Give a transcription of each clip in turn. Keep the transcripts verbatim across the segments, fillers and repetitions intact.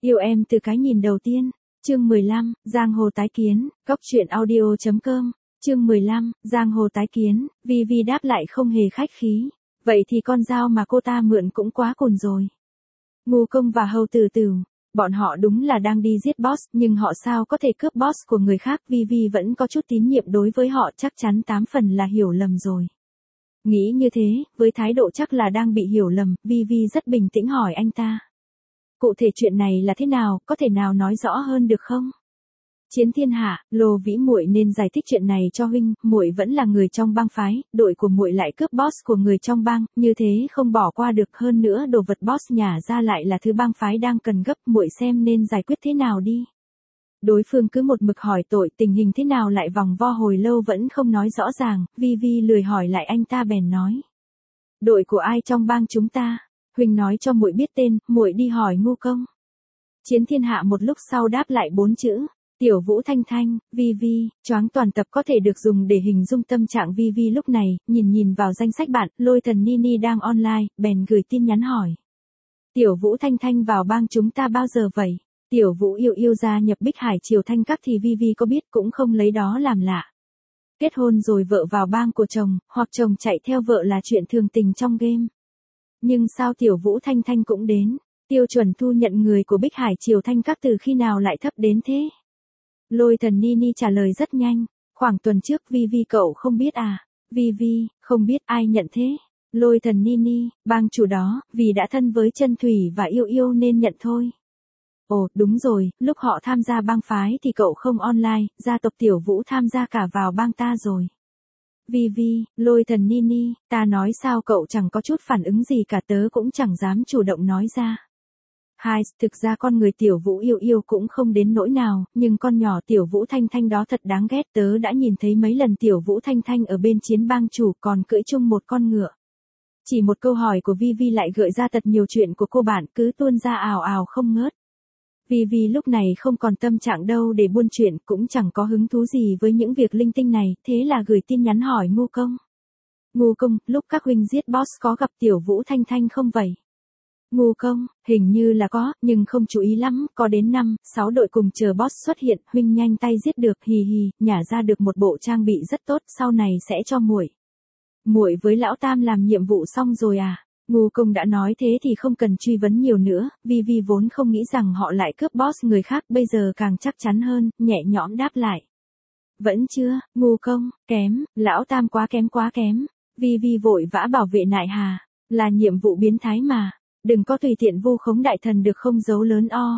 Yêu em từ cái nhìn đầu tiên. Chương mười lăm, Giang hồ tái kiến, góc truyện audio chấm com. Chương mười lăm, Giang hồ tái kiến, Vi Vi đáp lại không hề khách khí. Vậy thì con dao mà cô ta mượn cũng quá cùn rồi. Ngô Công và Hầu Tử Tử, bọn họ đúng là đang đi giết boss, nhưng họ sao có thể cướp boss của người khác? Vi Vi vẫn có chút tín nhiệm đối với họ, chắc chắn tám phần là hiểu lầm rồi. Nghĩ như thế, với thái độ chắc là đang bị hiểu lầm, Vi Vi rất bình tĩnh hỏi anh ta. Cụ thể chuyện này là thế nào, có thể nào nói rõ hơn được không? Chiến Thiên Hạ, Lô Vĩ muội nên giải thích chuyện này cho huynh, muội vẫn là người trong bang phái, đội của muội lại cướp boss của người trong bang, như thế không bỏ qua được, hơn nữa đồ vật boss nhả ra lại là thứ bang phái đang cần gấp, muội xem nên giải quyết thế nào đi. Đối phương cứ một mực hỏi tội, tình hình thế nào lại vòng vo hồi lâu vẫn không nói rõ ràng, Vi Vi lười hỏi lại anh ta bèn nói. Đội của ai trong bang chúng ta? Huynh nói cho muội biết tên, muội đi hỏi Ngô Công. Chiến Thiên Hạ một lúc sau đáp lại bốn chữ. Tiểu Vũ Thanh Thanh, Vi Vi, choáng toàn tập có thể được dùng để hình dung tâm trạng Vi Vi lúc này, nhìn nhìn vào danh sách bạn, Lôi Thần Nini đang online, bèn gửi tin nhắn hỏi. Tiểu Vũ Thanh Thanh vào bang chúng ta bao giờ vậy? Tiểu Vũ yêu yêu gia nhập Bích Hải Triều Thanh Các thì Vi Vi có biết cũng không lấy đó làm lạ. Kết hôn rồi vợ vào bang của chồng, hoặc chồng chạy theo vợ là chuyện thường tình trong game. Nhưng sao Tiểu Vũ Thanh Thanh cũng đến? Tiêu chuẩn thu nhận người của Bích Hải Triều Thanh Các từ khi nào lại thấp đến thế? Lôi Thần Nini trả lời rất nhanh. Khoảng tuần trước Vi Vi cậu không biết à? Vi Vi, không biết, ai nhận thế? Lôi Thần Nini, bang chủ đó, vì đã thân với Chân Thủy và Yêu Yêu nên nhận thôi. Ồ, đúng rồi, lúc họ tham gia bang phái thì cậu không online, gia tộc Tiểu Vũ tham gia cả vào bang ta rồi. Vi Vi, Lôi Thần Nini, ta nói sao cậu chẳng có chút phản ứng gì cả, tớ cũng chẳng dám chủ động nói ra. Hai, thực ra con người Tiểu Vũ Yêu Yêu cũng không đến nỗi nào, nhưng con nhỏ Tiểu Vũ Thanh Thanh đó thật đáng ghét, tớ đã nhìn thấy mấy lần Tiểu Vũ Thanh Thanh ở bên chiến bang chủ còn cưỡi chung một con ngựa. Chỉ một câu hỏi của Vi Vi lại gợi ra thật nhiều chuyện của cô bạn cứ tuôn ra ào ào không ngớt. Vi Vi lúc này không còn tâm trạng đâu để buôn chuyện, cũng chẳng có hứng thú gì với những việc linh tinh này, thế là gửi tin nhắn hỏi Ngô Công. Ngô Công, lúc các huynh giết boss có gặp Tiểu Vũ Thanh Thanh không vậy? Ngô Công, hình như là có, nhưng không chú ý lắm, có đến năm, sáu đội cùng chờ boss xuất hiện, huynh nhanh tay giết được, hì hì, nhả ra được một bộ trang bị rất tốt, sau này sẽ cho muội. Muội với lão Tam làm nhiệm vụ xong rồi à? Ngô Công đã nói thế thì không cần truy vấn nhiều nữa, Vi Vi vốn không nghĩ rằng họ lại cướp boss người khác, bây giờ càng chắc chắn hơn, nhẹ nhõm đáp lại. Vẫn chưa, Ngô Công, kém, lão Tam quá kém quá kém. Vi Vi vội vã bảo vệ Nại Hà, là nhiệm vụ biến thái mà, đừng có tùy tiện vu khống đại thần được không, dấu lớn o.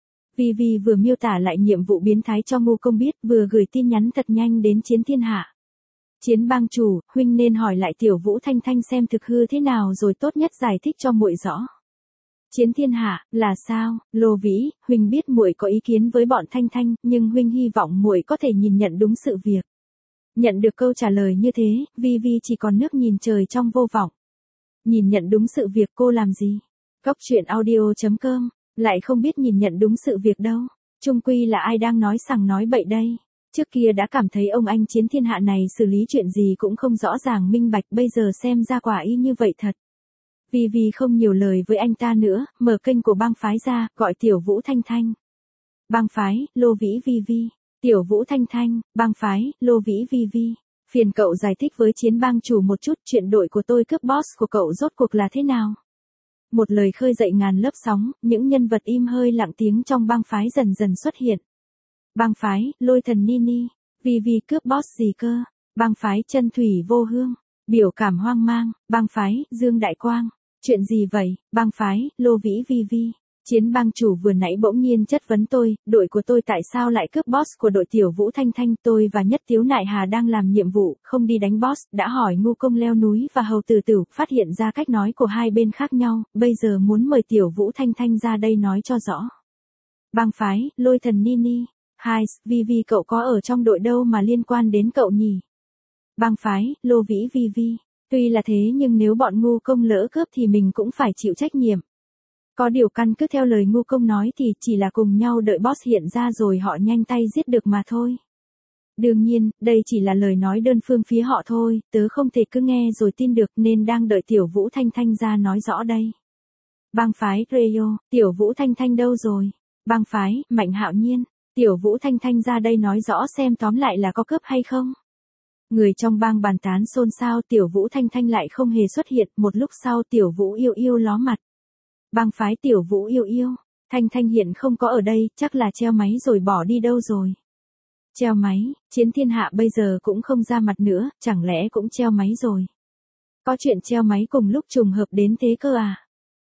Vi Vi vừa miêu tả lại nhiệm vụ biến thái cho Ngô Công biết, vừa gửi tin nhắn thật nhanh đến Chiến Thiên Hạ. Chiến bang chủ, huynh nên hỏi lại Tiểu Vũ Thanh Thanh xem thực hư thế nào rồi tốt nhất giải thích cho muội rõ. Chiến Thiên Hạ, là sao? Lô Vĩ, huynh biết muội có ý kiến với bọn Thanh Thanh, nhưng huynh hy vọng muội có thể nhìn nhận đúng sự việc. Nhận được câu trả lời như thế, Vi Vi chỉ còn nước nhìn trời trong vô vọng. Nhìn nhận đúng sự việc cô làm gì? Góc truyện audio chấm com, lại không biết nhìn nhận đúng sự việc đâu. Chung quy là ai đang nói sằng nói bậy đây? Trước kia đã cảm thấy ông anh Chiến Thiên Hạ này xử lý chuyện gì cũng không rõ ràng minh bạch, bây giờ xem ra quả y như vậy thật. Vi Vi không nhiều lời với anh ta nữa, mở kênh của bang phái ra, gọi Tiểu Vũ Thanh Thanh. Bang phái, Lô Vĩ Vi Vi. Tiểu Vũ Thanh Thanh, bang phái, Lô Vĩ Vi Vi. Phiền cậu giải thích với Chiến bang chủ một chút, chuyện đội của tôi cướp boss của cậu rốt cuộc là thế nào? Một lời khơi dậy ngàn lớp sóng, những nhân vật im hơi lặng tiếng trong bang phái dần dần xuất hiện. Bang phái, Lôi Thần Nini, Vi Vi cướp boss gì cơ? Bang phái Chân Thủy Vô Hương, biểu cảm hoang mang. Bang phái, Dương Đại Quang, chuyện gì vậy? Bang phái, Lô Vĩ Vi Vi. Chiến bang chủ vừa nãy bỗng nhiên chất vấn tôi, đội của tôi tại sao lại cướp boss của đội Tiểu Vũ Thanh Thanh, tôi và Nhất Tiếu Nại Hà đang làm nhiệm vụ, không đi đánh boss, đã hỏi Ngô Công leo núi và Hầu Tử Tử, phát hiện ra cách nói của hai bên khác nhau, bây giờ muốn mời Tiểu Vũ Thanh Thanh ra đây nói cho rõ. Bang phái, Lôi Thần Nini. Hai, Vi Vi cậu có ở trong đội đâu mà liên quan đến cậu nhỉ? Bang phái, Lô Vĩ Vi Vi. Tuy là thế nhưng nếu bọn Ngô Công lỡ cướp thì mình cũng phải chịu trách nhiệm. Có điều căn cứ theo lời Ngô Công nói thì chỉ là cùng nhau đợi boss hiện ra rồi họ nhanh tay giết được mà thôi. Đương nhiên, đây chỉ là lời nói đơn phương phía họ thôi, tớ không thể cứ nghe rồi tin được nên đang đợi Tiểu Vũ Thanh Thanh ra nói rõ đây. Bang phái Rayo, Tiểu Vũ Thanh Thanh đâu rồi? Bang phái, Mạnh Hạo Nhiên, Tiểu Vũ Thanh Thanh ra đây nói rõ xem tóm lại là có cướp hay không. Người trong bang bàn tán xôn xao, Tiểu Vũ Thanh Thanh lại không hề xuất hiện, một lúc sau Tiểu Vũ Yêu Yêu ló mặt. Bang phái Tiểu Vũ Yêu Yêu, Thanh Thanh hiện không có ở đây, chắc là treo máy rồi bỏ đi đâu rồi. Treo máy, Chiến Thiên Hạ bây giờ cũng không ra mặt nữa, chẳng lẽ cũng treo máy rồi. Có chuyện treo máy cùng lúc trùng hợp đến thế cơ à?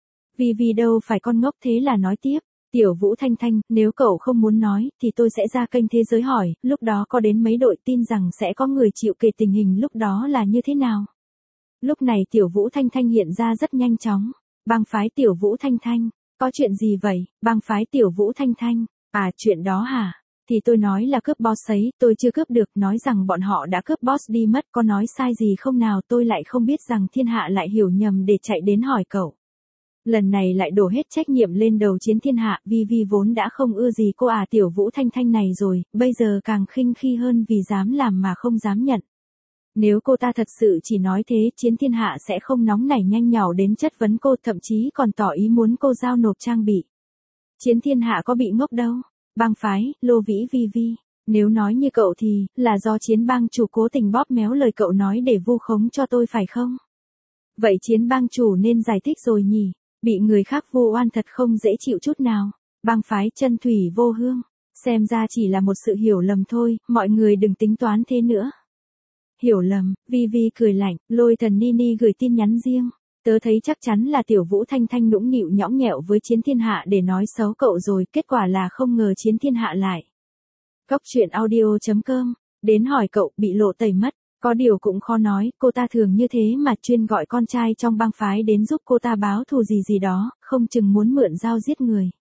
Vì vì đâu phải con ngốc thế là nói tiếp. Tiểu Vũ Thanh Thanh, nếu cậu không muốn nói, thì tôi sẽ ra kênh Thế Giới hỏi, lúc đó có đến mấy đội tin rằng sẽ có người chịu kể tình hình lúc đó là như thế nào. Lúc này Tiểu Vũ Thanh Thanh hiện ra rất nhanh chóng. Bang phái Tiểu Vũ Thanh Thanh, có chuyện gì vậy? Bang phái Tiểu Vũ Thanh Thanh, à chuyện đó hả? Thì tôi nói là cướp boss ấy, tôi chưa cướp được, nói rằng bọn họ đã cướp boss đi mất, có nói sai gì không nào? Tôi lại không biết rằng thiên hạ lại hiểu nhầm để chạy đến hỏi cậu. Lần này lại đổ hết trách nhiệm lên đầu Chiến Thiên Hạ, vì vì vốn đã không ưa gì cô à Tiểu Vũ Thanh Thanh này rồi, bây giờ càng khinh khi hơn vì dám làm mà không dám nhận. Nếu cô ta thật sự chỉ nói thế, Chiến Thiên Hạ sẽ không nóng nảy nhanh nhảu đến chất vấn cô, thậm chí còn tỏ ý muốn cô giao nộp trang bị. Chiến Thiên Hạ có bị ngốc đâu. Bang phái, Lô Vĩ Vi Vi, nếu nói như cậu thì, là do Chiến bang chủ cố tình bóp méo lời cậu nói để vu khống cho tôi phải không? Vậy Chiến bang chủ nên giải thích rồi nhỉ? Bị người khác vu oan thật không dễ chịu chút nào. Bang phái Chân Thủy Vô Hương, xem ra chỉ là một sự hiểu lầm thôi, mọi người đừng tính toán thế nữa. Hiểu lầm, Vi Vi cười lạnh, Lôi Thần Nini gửi tin nhắn riêng. Tớ thấy chắc chắn là Tiểu Vũ Thanh Thanh nũng nịu nhõng nhẽo với Chiến Thiên Hạ để nói xấu cậu rồi, kết quả là không ngờ Chiến Thiên Hạ lại. Góc truyện audio chấm com, đến hỏi cậu, bị lộ tẩy mất, có điều cũng khó nói, cô ta thường như thế mà chuyên gọi con trai trong bang phái đến giúp cô ta báo thù gì gì đó, không chừng muốn mượn dao giết người.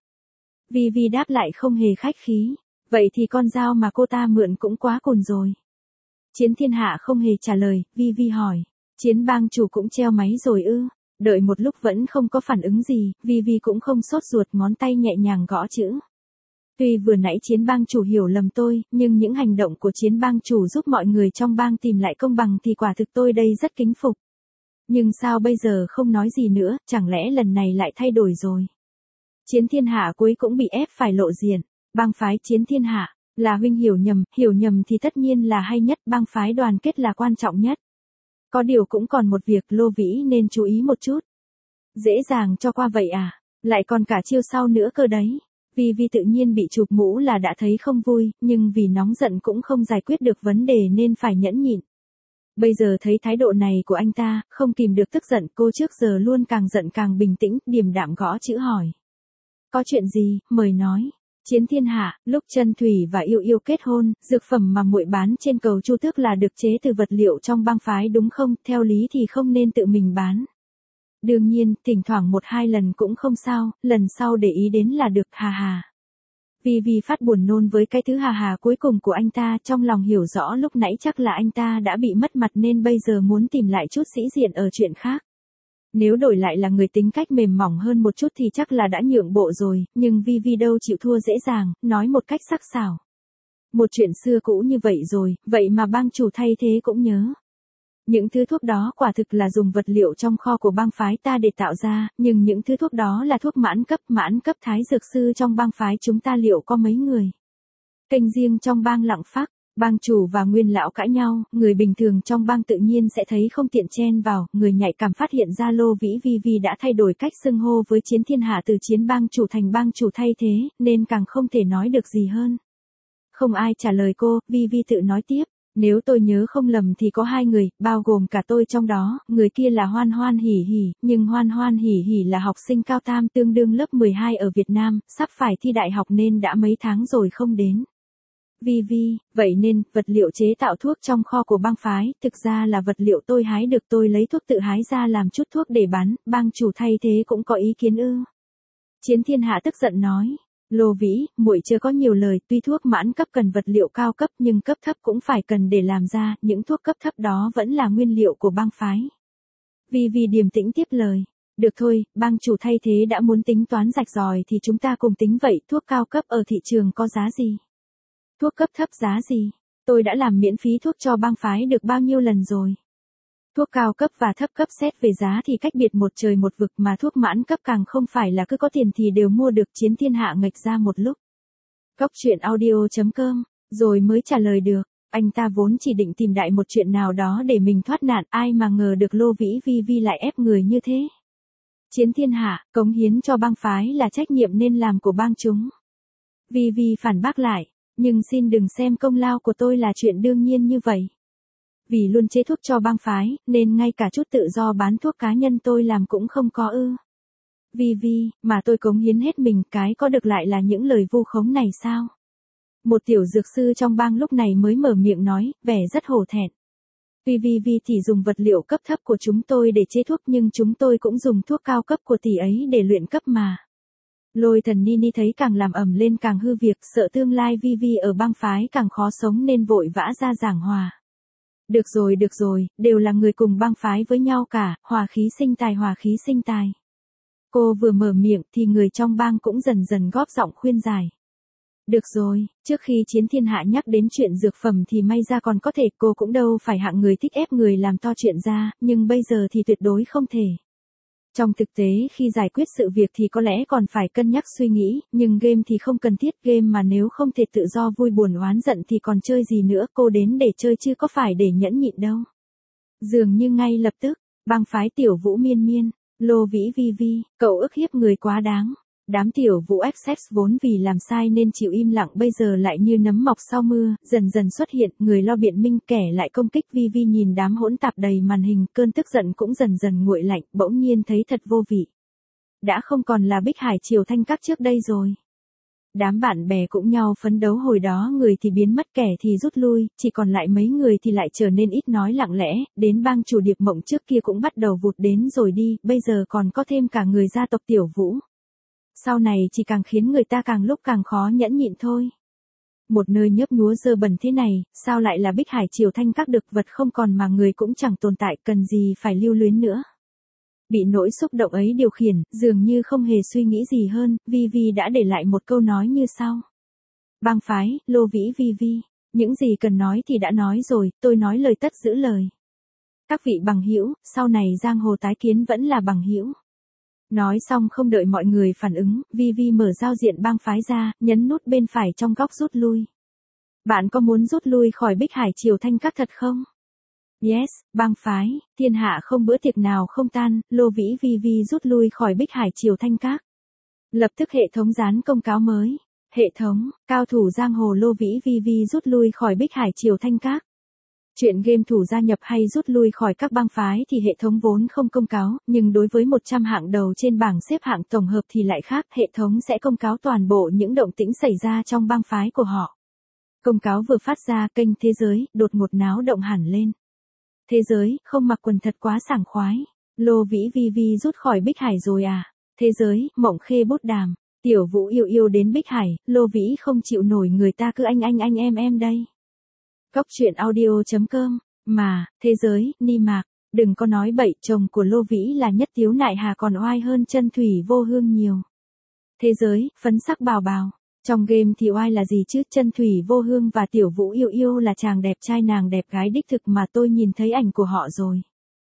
Vi Vi đáp lại không hề khách khí, vậy thì con dao mà cô ta mượn cũng quá cùn rồi. Chiến Thiên Hạ không hề trả lời, Vi Vi hỏi, Chiến bang chủ cũng treo máy rồi ư? Đợi một lúc vẫn không có phản ứng gì, Vi Vi cũng không sốt ruột, ngón tay nhẹ nhàng gõ chữ. Tuy vừa nãy Chiến bang chủ hiểu lầm tôi, nhưng những hành động của Chiến bang chủ giúp mọi người trong bang tìm lại công bằng thì quả thực tôi đây rất kính phục. Nhưng sao bây giờ không nói gì nữa, chẳng lẽ lần này lại thay đổi rồi? Chiến Thiên Hạ cuối cũng bị ép phải lộ diện. Bang phái Chiến Thiên Hạ, là huynh hiểu nhầm, hiểu nhầm thì tất nhiên là hay nhất, bang phái đoàn kết là quan trọng nhất. Có điều cũng còn một việc Lô Vĩ nên chú ý một chút. Dễ dàng cho qua vậy à, lại còn cả chiêu sau nữa cơ đấy. Vi Vi tự nhiên bị chụp mũ là đã thấy không vui, nhưng vì nóng giận cũng không giải quyết được vấn đề nên phải nhẫn nhịn. Bây giờ thấy thái độ này của anh ta, không kìm được tức giận, cô trước giờ luôn càng giận càng bình tĩnh, điềm đạm gõ chữ hỏi. Có chuyện gì, mời nói. Chiến Thiên Hạ, lúc Chân Thủy và Yêu Yêu kết hôn, dược phẩm mà muội bán trên cầu Chu Tước là được chế từ vật liệu trong bang phái đúng không? Theo lý thì không nên tự mình bán. Đương nhiên, thỉnh thoảng một hai lần cũng không sao, lần sau để ý đến là được, hà hà. Vi Vi phát buồn nôn với cái thứ hà hà cuối cùng của anh ta, trong lòng hiểu rõ lúc nãy chắc là anh ta đã bị mất mặt nên bây giờ muốn tìm lại chút sĩ diện ở chuyện khác. Nếu đổi lại là người tính cách mềm mỏng hơn một chút thì chắc là đã nhượng bộ rồi, nhưng Vi Vi đâu chịu thua dễ dàng, nói một cách sắc sảo. Một chuyện xưa cũ như vậy rồi, vậy mà bang chủ thay thế cũng nhớ. Những thứ thuốc đó quả thực là dùng vật liệu trong kho của bang phái ta để tạo ra, nhưng những thứ thuốc đó là thuốc mãn cấp, mãn cấp thái dược sư trong bang phái chúng ta liệu có mấy người. Kênh riêng trong bang Lặng Phác, bang chủ và nguyên lão cãi nhau, người bình thường trong bang tự nhiên sẽ thấy không tiện chen vào, người nhạy cảm phát hiện ra Lô Vĩ Vi Vi đã thay đổi cách xưng hô với Chiến Thiên Hạ từ Chiến bang chủ thành bang chủ thay thế, nên càng không thể nói được gì hơn. Không ai trả lời cô, Vi Vi tự nói tiếp. Nếu tôi nhớ không lầm thì có hai người, bao gồm cả tôi trong đó, người kia là Hoan Hoan Hỉ Hỉ, nhưng Hoan Hoan Hỉ Hỉ là học sinh cao tam tương đương lớp mười hai ở Việt Nam, sắp phải thi đại học nên đã mấy tháng rồi không đến. Vi Vi, vậy nên, vật liệu chế tạo thuốc trong kho của bang phái, thực ra là vật liệu tôi hái được, tôi lấy thuốc tự hái ra làm chút thuốc để bán, bang chủ thay thế cũng có ý kiến ư. Chiến Thiên Hạ tức giận nói. Lô Vĩ, muội chưa có nhiều lời, tuy thuốc mãn cấp cần vật liệu cao cấp nhưng cấp thấp cũng phải cần để làm ra, những thuốc cấp thấp đó vẫn là nguyên liệu của bang phái. Vi Vi điềm tĩnh tiếp lời, được thôi, bang chủ thay thế đã muốn tính toán rạch ròi thì chúng ta cùng tính vậy, thuốc cao cấp ở thị trường có giá gì? Thuốc cấp thấp giá gì? Tôi đã làm miễn phí thuốc cho bang phái được bao nhiêu lần rồi? Thuốc cao cấp và thấp cấp xét về giá thì cách biệt một trời một vực, mà thuốc mãn cấp càng không phải là cứ có tiền thì đều mua được. Chiến thiên hạ nghệch ra một lúc. Cóc truyện audio chấm com, rồi mới trả lời được. Anh ta vốn chỉ định tìm đại một chuyện nào đó để mình thoát nạn, ai mà ngờ được Lô Vĩ Vi Vi lại ép người như thế. Chiến thiên hạ, cống hiến cho bang phái là trách nhiệm nên làm của bang chúng. Vi Vi phản bác lại, nhưng xin đừng xem công lao của tôi là chuyện đương nhiên như vậy. Vì luôn chế thuốc cho bang phái, nên ngay cả chút tự do bán thuốc cá nhân tôi làm cũng không có ư. Vi Vi, mà tôi cống hiến hết mình, cái có được lại là những lời vu khống này sao? Một tiểu dược sư trong bang lúc này mới mở miệng nói, vẻ rất hổ thẹn. Tuy Vi Vi chỉ dùng vật liệu cấp thấp của chúng tôi để chế thuốc, nhưng chúng tôi cũng dùng thuốc cao cấp của tỷ ấy để luyện cấp mà. Lôi thần Nini thấy càng làm ầm lên càng hư việc, sợ tương lai Vi Vi ở bang phái càng khó sống nên vội vã ra giảng hòa. Được rồi được rồi, đều là người cùng bang phái với nhau cả, hòa khí sinh tài hòa khí sinh tài. Cô vừa mở miệng thì người trong bang cũng dần dần góp giọng khuyên giải. Được rồi, trước khi Chiến thiên hạ nhắc đến chuyện dược phẩm thì may ra còn có thể, cô cũng đâu phải hạng người thích ép người làm to chuyện ra, nhưng bây giờ thì tuyệt đối không thể. Trong thực tế khi giải quyết sự việc thì có lẽ còn phải cân nhắc suy nghĩ, nhưng game thì không cần thiết, game mà nếu không thể tự do vui buồn oán giận thì còn chơi gì nữa, cô đến để chơi chứ có phải để nhẫn nhịn đâu. Dường như ngay lập tức, bang phái Tiểu Vũ miên miên, Lô Vĩ Vi Vi, cậu ức hiếp người quá đáng. Đám Tiểu Vũ Access vốn vì làm sai nên chịu im lặng bây giờ lại như nấm mọc sau mưa, dần dần xuất hiện, người lo biện minh kẻ lại công kích. Vi Vi nhìn đám hỗn tạp đầy màn hình, cơn tức giận cũng dần dần nguội lạnh, bỗng nhiên thấy thật vô vị. Đã không còn là Bích Hải Triều Thanh Các trước đây rồi. Đám bạn bè cũng nhau phấn đấu hồi đó, người thì biến mất, kẻ thì rút lui, chỉ còn lại mấy người thì lại trở nên ít nói lặng lẽ, đến bang chủ Điệp Mộng trước kia cũng bắt đầu vụt đến rồi đi, bây giờ còn có thêm cả người gia tộc Tiểu Vũ. Sau này chỉ càng khiến người ta càng lúc càng khó nhẫn nhịn thôi. Một nơi nhấp nhúa dơ bẩn thế này, sao lại là Bích Hải Triều Thanh Các được, vật không còn mà người cũng chẳng tồn tại, cần gì phải lưu luyến nữa. Bị nỗi xúc động ấy điều khiển, dường như không hề suy nghĩ gì hơn, Vi Vi đã để lại một câu nói như sau. Bang phái, Lô Vĩ Vi Vi, những gì cần nói thì đã nói rồi, tôi nói lời tất giữ lời. Các vị bằng hữu, sau này giang hồ tái kiến vẫn là bằng hữu. Nói xong không đợi mọi người phản ứng, Vi Vi mở giao diện bang phái ra, nhấn nút bên phải trong góc rút lui. Bạn có muốn rút lui khỏi Bích Hải Triều Thanh Các thật không? Yes, bang phái, thiên hạ không bữa tiệc nào không tan, Lô Vĩ Vi Vi rút lui khỏi Bích Hải Triều Thanh Các. Lập tức hệ thống dán công cáo mới. Hệ thống, cao thủ giang hồ Lô Vĩ Vi Vi rút lui khỏi Bích Hải Triều Thanh Các. Chuyện game thủ gia nhập hay rút lui khỏi các bang phái thì hệ thống vốn không công cáo, nhưng đối với một trăm hạng đầu trên bảng xếp hạng tổng hợp thì lại khác, hệ thống sẽ công cáo toàn bộ những động tĩnh xảy ra trong bang phái của họ. Công cáo vừa phát ra, kênh Thế Giới đột ngột náo động hẳn lên. Thế Giới, không mặc quần thật quá sảng khoái. Lô Vĩ Vi Vi rút khỏi Bích Hải rồi à? Thế Giới, Mộng Khê bút đàm. Tiểu Vũ yêu yêu đến Bích Hải, Lô Vĩ không chịu nổi người ta cứ anh anh anh em em đây. Cóc truyện audio chấm com, mà, Thế Giới, Ni Mạc, đừng có nói bậy, chồng của Lô Vĩ là Nhất Tiếu Nại Hà còn oai hơn Chân Thủy Vô Hương nhiều. Thế Giới, phấn sắc bào bào, trong game thì oai là gì chứ, Chân Thủy Vô Hương và Tiểu Vũ yêu yêu là chàng đẹp trai nàng đẹp gái đích thực mà, tôi nhìn thấy ảnh của họ rồi.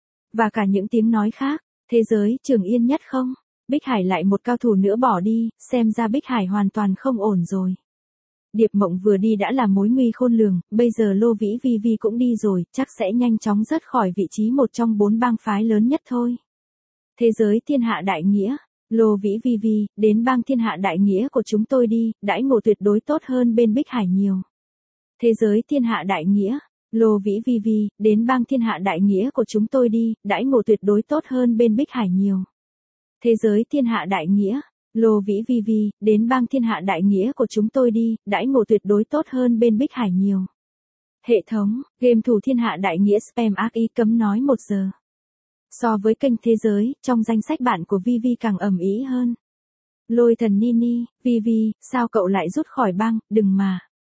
Và cả những tiếng nói khác. Thế Giới, Trường Yên Nhất không? Bích Hải lại một cao thủ nữa bỏ đi, xem ra Bích Hải hoàn toàn không ổn rồi. Điệp Mộng vừa đi đã là mối nguy khôn lường, bây giờ Lô Vĩ Vi Vi cũng đi rồi, chắc sẽ nhanh chóng rớt khỏi vị trí một trong bốn bang phái lớn nhất thôi. Thế Giới Thiên Hạ Đại Nghĩa, Lô Vĩ Vi Vi, đến bang Thiên Hạ Đại Nghĩa của chúng tôi đi, đãi ngộ tuyệt đối tốt hơn bên Bích Hải nhiều. Thế Giới Thiên Hạ Đại Nghĩa, Lô Vĩ Vi Vi, đến bang Thiên Hạ Đại Nghĩa của chúng tôi đi, đãi ngộ tuyệt đối tốt hơn bên Bích Hải nhiều. Thế Giới Thiên Hạ Đại Nghĩa, Lô Vĩ Vi Vi, đến bang Thiên Hạ Đại Nghĩa của chúng tôi đi, đãi ngộ tuyệt đối tốt hơn bên Bích Hải nhiều. Hệ thống, game thủ Thiên Hạ Đại Nghĩa spam ác ý cấm nói một giờ. So với kênh Thế Giới, trong danh sách bạn của Vi Vi càng ầm ĩ hơn. Lôi thần Nini, Vi Vi, sao cậu lại rút khỏi bang, đừng mà.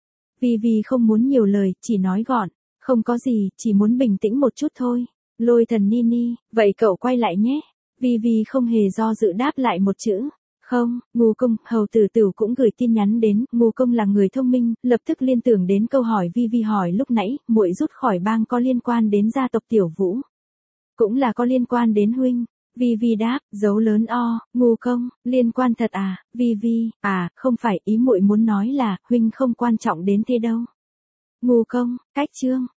Vi Vi không muốn nhiều lời, chỉ nói gọn, không có gì, chỉ muốn bình tĩnh một chút thôi. Lôi thần Nini, vậy cậu quay lại nhé. Vi Vi không hề do dự đáp lại một chữ. Không, Ngô Công, Hầu Tử Tửu cũng gửi tin nhắn đến, Ngô Công là người thông minh, lập tức liên tưởng đến câu hỏi Vi Vi hỏi lúc nãy, muội rút khỏi bang có liên quan đến gia tộc Tiểu Vũ. Cũng là có liên quan đến huynh. Vi Vi đáp, dấu lớn O, ngu công, liên quan thật à? Vi Vi, à, không phải, ý muội muốn nói là huynh không quan trọng đến thế đâu. Ngu công, cách chương.